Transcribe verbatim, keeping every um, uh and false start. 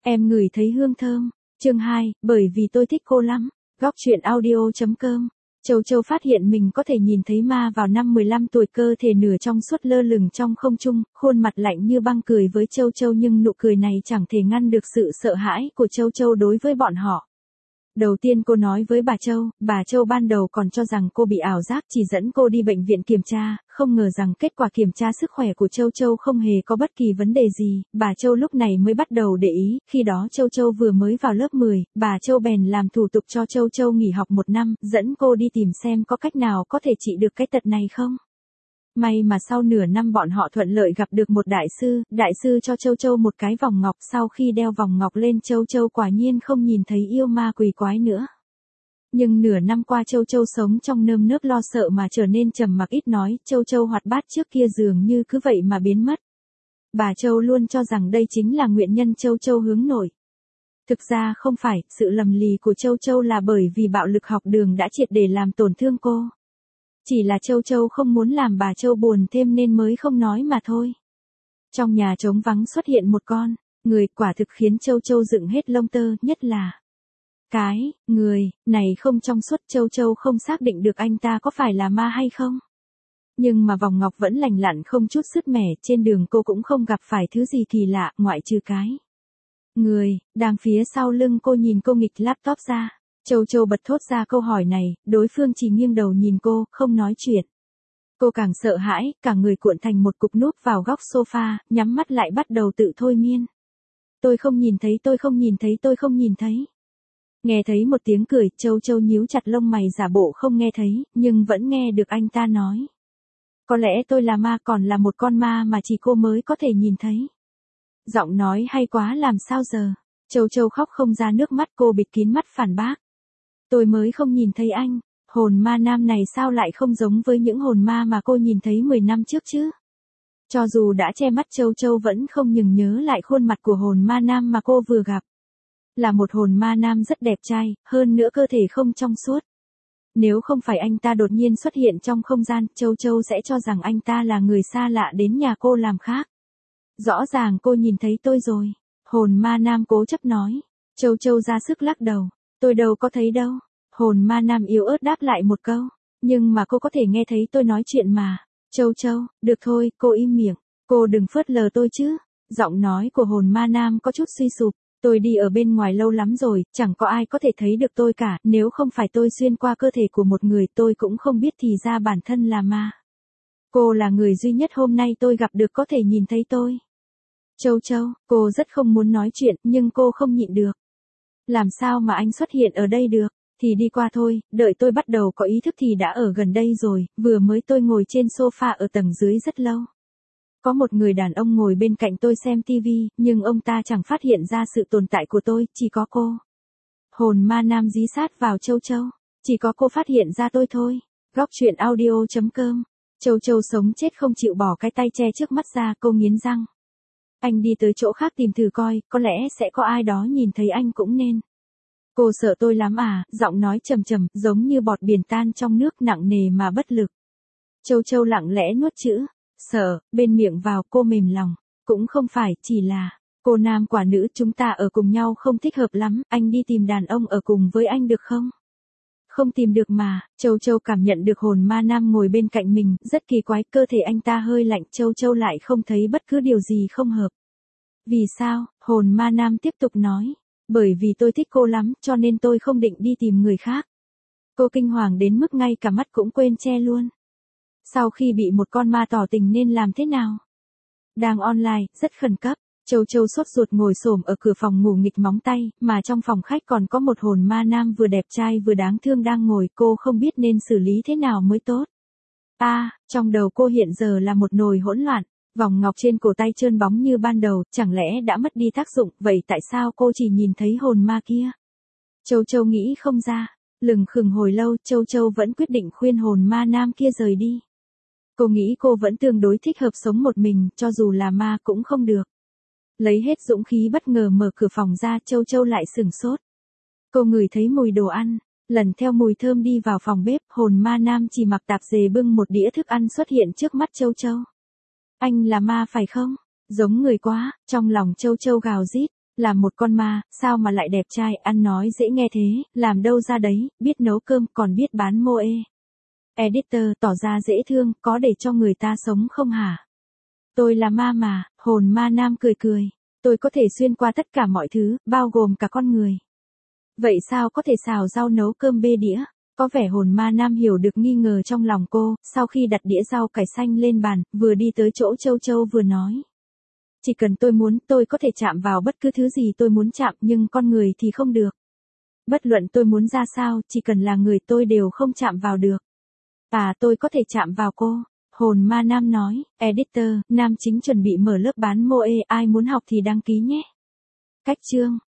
Em ngửi thấy hương thơm. Chương hai, bởi vì tôi thích cô lắm. Góc truyện audio chấm com. Châu Châu phát hiện mình có thể nhìn thấy ma vào năm mười lăm tuổi, cơ thể nửa trong suốt lơ lửng trong không trung, khuôn mặt lạnh như băng cười với Châu Châu, nhưng nụ cười này chẳng thể ngăn được sự sợ hãi của Châu Châu đối với bọn họ. Đầu tiên cô nói với bà Châu, bà Châu ban đầu còn cho rằng cô bị ảo giác, chỉ dẫn cô đi bệnh viện kiểm tra, không ngờ rằng kết quả kiểm tra sức khỏe của Châu Châu không hề có bất kỳ vấn đề gì. Bà Châu lúc này mới bắt đầu để ý, khi đó Châu Châu vừa mới vào lớp mười, bà Châu bèn làm thủ tục cho Châu Châu nghỉ học một năm, dẫn cô đi tìm xem có cách nào có thể trị được cái tật này không. May mà sau nửa năm bọn họ thuận lợi gặp được một đại sư, đại sư cho Châu Châu một cái vòng ngọc, sau khi đeo vòng ngọc lên Châu Châu quả nhiên không nhìn thấy yêu ma quỷ quái nữa. Nhưng nửa năm qua Châu Châu sống trong nơm nớp lo sợ mà trở nên trầm mặc ít nói, Châu Châu hoạt bát trước kia dường như cứ vậy mà biến mất. Bà Châu luôn cho rằng đây chính là nguyên nhân Châu Châu hướng nội. Thực ra không phải, sự lầm lì của Châu Châu là bởi vì bạo lực học đường đã triệt để làm tổn thương cô. Chỉ là Châu Châu không muốn làm bà Châu buồn thêm nên mới không nói mà thôi. Trong nhà trống vắng xuất hiện một con người, quả thực khiến Châu Châu dựng hết lông tơ, nhất là cái người này không trong suốt. Châu Châu không xác định được anh ta có phải là ma hay không. Nhưng mà vòng ngọc vẫn lành lặn không chút sứt mẻ, trên đường cô cũng không gặp phải thứ gì kỳ lạ, ngoại trừ cái người đang phía sau lưng cô nhìn cô nghịch laptop ra. Châu Châu bật thốt ra câu hỏi này, đối phương chỉ nghiêng đầu nhìn cô, không nói chuyện. Cô càng sợ hãi, cả người cuộn thành một cục núp vào góc sofa, nhắm mắt lại bắt đầu tự thôi miên. Tôi không nhìn thấy, tôi không nhìn thấy, tôi không nhìn thấy. Nghe thấy một tiếng cười, Châu Châu nhíu chặt lông mày giả bộ không nghe thấy, nhưng vẫn nghe được anh ta nói. Có lẽ tôi là ma, còn là một con ma mà chỉ cô mới có thể nhìn thấy. Giọng nói hay quá, làm sao giờ? Châu Châu khóc không ra nước mắt, cô bịt kín mắt phản bác. Tôi mới không nhìn thấy anh, hồn ma nam này sao lại không giống với những hồn ma mà cô nhìn thấy mười năm trước chứ? Cho dù đã che mắt, Châu Châu vẫn không ngừng nhớ lại khuôn mặt của hồn ma nam mà cô vừa gặp. Là một hồn ma nam rất đẹp trai, hơn nữa cơ thể không trong suốt. Nếu không phải anh ta đột nhiên xuất hiện trong không gian, Châu Châu sẽ cho rằng anh ta là người xa lạ đến nhà cô làm khác. Rõ ràng cô nhìn thấy tôi rồi. Hồn ma nam cố chấp nói. Châu Châu ra sức lắc đầu. Tôi đâu có thấy đâu. Hồn ma nam yếu ớt đáp lại một câu. Nhưng mà cô có thể nghe thấy tôi nói chuyện mà. Châu Châu, được thôi, cô im miệng. Cô đừng phớt lờ tôi chứ. Giọng nói của hồn ma nam có chút suy sụp. Tôi đi ở bên ngoài lâu lắm rồi, chẳng có ai có thể thấy được tôi cả. Nếu không phải tôi xuyên qua cơ thể của một người, tôi cũng không biết thì ra bản thân là ma. Cô là người duy nhất hôm nay tôi gặp được có thể nhìn thấy tôi. Châu Châu, cô rất không muốn nói chuyện, nhưng cô không nhịn được. Làm sao mà anh xuất hiện ở đây được? Thì đi qua thôi, đợi tôi bắt đầu có ý thức thì đã ở gần đây rồi, vừa mới tôi ngồi trên sofa ở tầng dưới rất lâu. Có một người đàn ông ngồi bên cạnh tôi xem tivi, nhưng ông ta chẳng phát hiện ra sự tồn tại của tôi, chỉ có cô. Hồn ma nam dí sát vào Châu Châu. Chỉ có cô phát hiện ra tôi thôi. Góc truyện audio chấm com. Châu Châu sống chết không chịu bỏ cái tay che trước mắt ra, cô nghiến răng. Anh đi tới chỗ khác tìm thử coi, có lẽ sẽ có ai đó nhìn thấy anh cũng nên. Cô sợ tôi lắm à, giọng nói trầm trầm, giống như bọt biển tan trong nước, nặng nề mà bất lực. Châu Châu lặng lẽ nuốt chữ sợ bên miệng vào, cô mềm lòng. Cũng không phải, chỉ là cô nam quả nữ, chúng ta ở cùng nhau không thích hợp lắm, anh đi tìm đàn ông ở cùng với anh được không? Không tìm được mà. Châu Châu cảm nhận được hồn ma nam ngồi bên cạnh mình, rất kỳ quái, cơ thể anh ta hơi lạnh, Châu Châu lại không thấy bất cứ điều gì không hợp. Vì sao? Hồn ma nam tiếp tục nói. Bởi vì tôi thích cô lắm, cho nên tôi không định đi tìm người khác. Cô kinh hoàng đến mức ngay cả mắt cũng quên che luôn. Sau khi bị một con ma tỏ tình nên làm thế nào? Đang online, rất khẩn cấp. Châu Châu sốt ruột ngồi xổm ở cửa phòng ngủ nghịch móng tay, mà trong phòng khách còn có một hồn ma nam vừa đẹp trai vừa đáng thương đang ngồi, cô không biết nên xử lý thế nào mới tốt. A, à, trong đầu cô hiện giờ là một nồi hỗn loạn, vòng ngọc trên cổ tay trơn bóng như ban đầu, chẳng lẽ đã mất đi tác dụng, vậy tại sao cô chỉ nhìn thấy hồn ma kia? Châu Châu nghĩ không ra, lừng khừng hồi lâu, Châu Châu vẫn quyết định khuyên hồn ma nam kia rời đi. Cô nghĩ cô vẫn tương đối thích hợp sống một mình, cho dù là ma cũng không được. Lấy hết dũng khí bất ngờ mở cửa phòng ra, Châu Châu lại sửng sốt. Cô ngửi thấy mùi đồ ăn, lần theo mùi thơm đi vào phòng bếp, hồn ma nam chỉ mặc tạp dề bưng một đĩa thức ăn xuất hiện trước mắt Châu Châu. Anh là ma phải không? Giống người quá, trong lòng Châu Châu gào rít. làm một con ma, sao mà lại đẹp trai, ăn nói dễ nghe thế, làm đâu ra đấy, biết nấu cơm, còn biết bán mô e. Editor, tỏ ra dễ thương, có để cho người ta sống không hả? Tôi là ma mà, hồn ma nam cười cười. Tôi có thể xuyên qua tất cả mọi thứ, bao gồm cả con người. Vậy sao có thể xào rau nấu cơm bê đĩa? Có vẻ hồn ma nam hiểu được nghi ngờ trong lòng cô, sau khi đặt đĩa rau cải xanh lên bàn, vừa đi tới chỗ Châu Châu vừa nói. Chỉ cần tôi muốn, tôi có thể chạm vào bất cứ thứ gì tôi muốn chạm, nhưng con người thì không được. Bất luận tôi muốn ra sao, chỉ cần là người tôi đều không chạm vào được. À, tôi có thể chạm vào cô. Hồn ma nam nói, editor, nam chính chuẩn bị mở lớp bán mô e, ai muốn học thì đăng ký nhé. Cách chương.